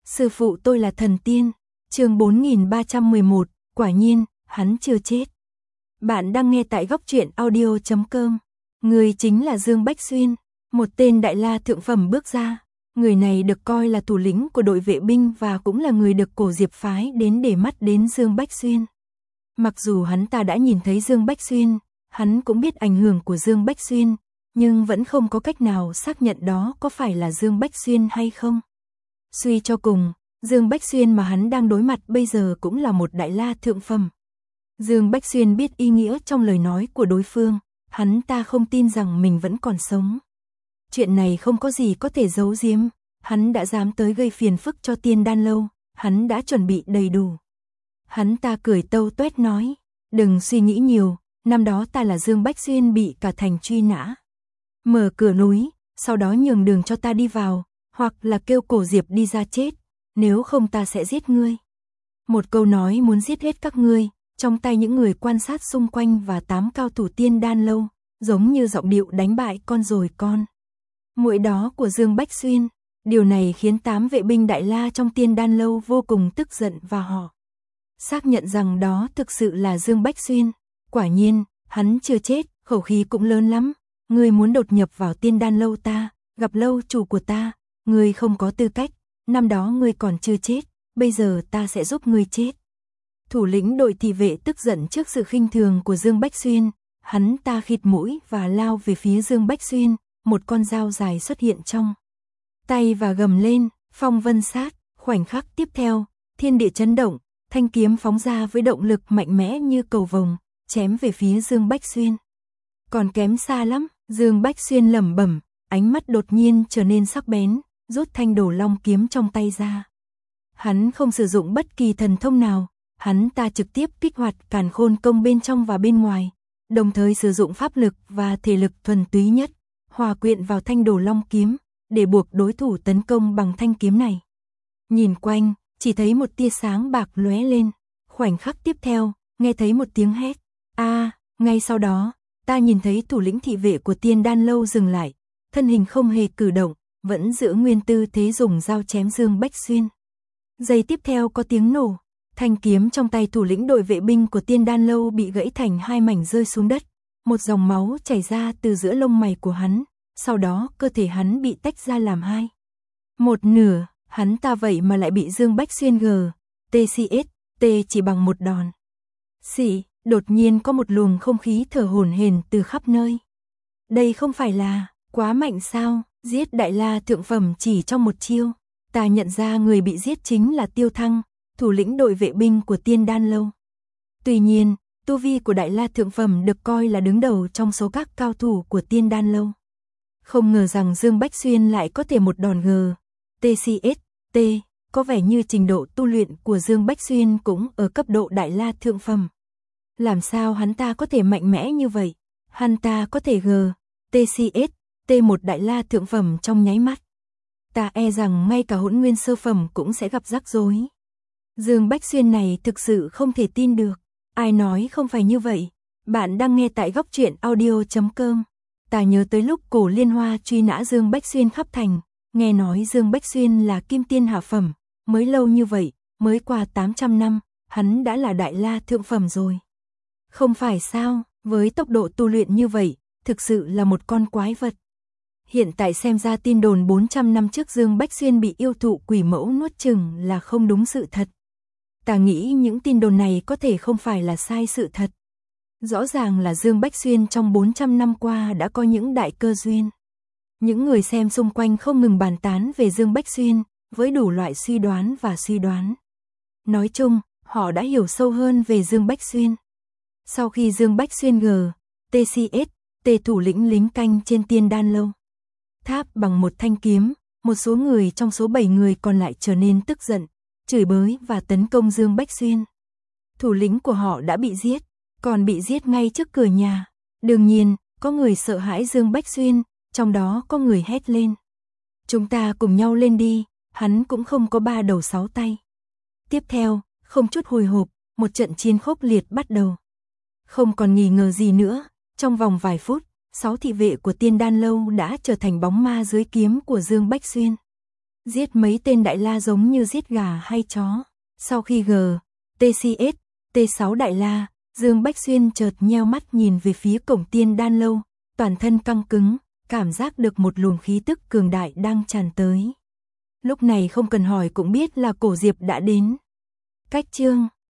Sư phụ tôi là thần tiên. Chương 4311, quả nhiên, hắn chưa chết. Bạn đang nghe tại góc truyện audio.com. Người chính là Dương Bách Xuyên, một tên đại la thượng phẩm bước ra. Người này được coi là thủ lĩnh của đội vệ binh và cũng là người được Cổ Diệp phái đến để mắt đến Dương Bách Xuyên. Mặc dù hắn ta đã nhìn thấy Dương Bách Xuyên, hắn cũng biết ảnh hưởng của Dương Bách Xuyên, nhưng vẫn không có cách nào xác nhận đó có phải là Dương Bách Xuyên hay không. Suy cho cùng, Dương Bách Xuyên mà hắn đang đối mặt bây giờ cũng là một đại la thượng phẩm. Dương Bách Xuyên biết ý nghĩa trong lời nói của đối phương, hắn ta không tin rằng mình vẫn còn sống. Chuyện này không có gì có thể giấu giếm, hắn đã dám tới gây phiền phức cho Tiên Đan Lâu, hắn đã chuẩn bị đầy đủ. Hắn ta cười tâu tuét nói, đừng suy nghĩ nhiều, năm đó ta là Dương Bách Xuyên bị cả thành truy nã. Mở cửa núi, sau đó nhường đường cho ta đi vào, hoặc là kêu Cổ Diệp đi ra chết, nếu không ta sẽ giết ngươi. Một câu nói muốn giết hết các ngươi, trong tay những người quan sát xung quanh và 8 cao thủ Tiên Đan Lâu, giống như giọng điệu đánh bại con rồi con. Muội đó của Dương Bách Xuyên, điều này khiến 8 vệ binh đại la trong Tiên Đan Lâu vô cùng tức giận và họ xác nhận rằng đó thực sự là Dương Bách Xuyên. Quả nhiên, hắn chưa chết, khẩu khí cũng lớn lắm. Ngươi muốn đột nhập vào Tiên Đan Lâu ta, gặp lâu chủ của ta, ngươi không có tư cách, năm đó ngươi còn chưa chết, bây giờ ta sẽ giúp ngươi chết. Thủ lĩnh đội thị vệ tức giận trước sự khinh thường của Dương Bách Xuyên, hắn ta khịt mũi và lao về phía Dương Bách Xuyên, một con dao dài xuất hiện trong tay và gầm lên, phong vân sát, khoảnh khắc tiếp theo, thiên địa chấn động, thanh kiếm phóng ra với động lực mạnh mẽ như cầu vồng, chém về phía Dương Bách Xuyên. Còn kém xa lắm, Dương Bách Xuyên lẩm bẩm, ánh mắt đột nhiên trở nên sắc bén, rút thanh Đồ Long kiếm trong tay ra. Hắn không sử dụng bất kỳ thần thông nào, hắn ta trực tiếp kích hoạt Càn Khôn Công bên trong và bên ngoài, đồng thời sử dụng pháp lực và thể lực thuần túy nhất, hòa quyện vào thanh Đồ Long kiếm, để buộc đối thủ tấn công bằng thanh kiếm này. Nhìn quanh, chỉ thấy một tia sáng bạc lóe lên, khoảnh khắc tiếp theo, nghe thấy một tiếng hét, ngay sau đó, ta nhìn thấy thủ lĩnh thị vệ của Tiên Đan Lâu dừng lại, thân hình không hề cử động, vẫn giữ nguyên tư thế dùng dao chém Dương Bách Xuyên. Giây tiếp theo có tiếng nổ, thanh kiếm trong tay thủ lĩnh đội vệ binh của Tiên Đan Lâu bị gãy thành 2 mảnh rơi xuống đất, một dòng máu chảy ra từ giữa lông mày của hắn, sau đó cơ thể hắn bị tách ra làm hai. Một nửa, hắn ta vậy mà lại bị Dương Bách Xuyên TCST chỉ bằng một đòn. Đột nhiên có một luồng không khí thở hổn hển từ khắp nơi. Đây không phải là quá mạnh sao, giết đại la thượng phẩm chỉ trong một chiêu. Ta nhận ra người bị giết chính là Tiêu Thăng, thủ lĩnh đội vệ binh của Tiên Đan Lâu. Tuy nhiên, tu vi của đại la thượng phẩm được coi là đứng đầu trong số các cao thủ của Tiên Đan Lâu. Không ngờ rằng Dương Bách Xuyên lại có thể một đòn TCST, có vẻ như trình độ tu luyện của Dương Bách Xuyên cũng ở cấp độ đại la thượng phẩm. Làm sao hắn ta có thể mạnh mẽ như vậy? Hắn ta có thể TCST một đại la thượng phẩm trong nháy mắt. Ta e rằng ngay cả hỗn nguyên sơ phẩm cũng sẽ gặp rắc rối. Dương Bách Xuyên này thực sự không thể tin được. Ai nói không phải như vậy? Bạn đang nghe tại góc truyện audio.com. Ta nhớ tới lúc Cổ Liên Hoa truy nã Dương Bách Xuyên khắp thành, nghe nói Dương Bách Xuyên là kim tiên hạ phẩm, mới lâu như vậy, mới qua 800 năm, hắn đã là đại la thượng phẩm rồi. Không phải sao, với tốc độ tu luyện như vậy, thực sự là một con quái vật. Hiện tại xem ra tin đồn 400 năm trước Dương Bách Xuyên bị yêu thụ quỷ mẫu nuốt chửng là không đúng sự thật. Ta nghĩ những tin đồn này có thể không phải là sai sự thật. Rõ ràng là Dương Bách Xuyên trong 400 năm qua đã có những đại cơ duyên. Những người xem xung quanh không ngừng bàn tán về Dương Bách Xuyên, với đủ loại suy đoán. Nói chung, họ đã hiểu sâu hơn về Dương Bách Xuyên. Sau khi Dương Bách Xuyên TCST thủ lĩnh lính canh trên Tiên Đan Lâu tháp bằng một thanh kiếm, một số người trong số 7 người còn lại trở nên tức giận, chửi bới và tấn công Dương Bách Xuyên. Thủ lĩnh của họ đã bị giết, còn bị giết ngay trước cửa nhà. Đương nhiên, có người sợ hãi Dương Bách Xuyên, trong đó có người hét lên. Chúng ta cùng nhau lên đi, hắn cũng không có 3 đầu 6 tay. Tiếp theo, không chút hồi hộp, một trận chiến khốc liệt bắt đầu. Không còn nghi ngờ gì nữa, trong vòng vài phút, 6 thị vệ của Tiên Đan Lâu đã trở thành bóng ma dưới kiếm của Dương Bách Xuyên. Giết mấy tên đại la giống như giết gà hay chó. Sau khi TCS, T6 đại la, Dương Bách Xuyên chợt nheo mắt nhìn về phía cổng Tiên Đan lâu, toàn thân căng cứng, cảm giác được một luồng khí tức cường đại đang tràn tới. Lúc này không cần hỏi cũng biết là Cổ Diệp đã đến. Cách chương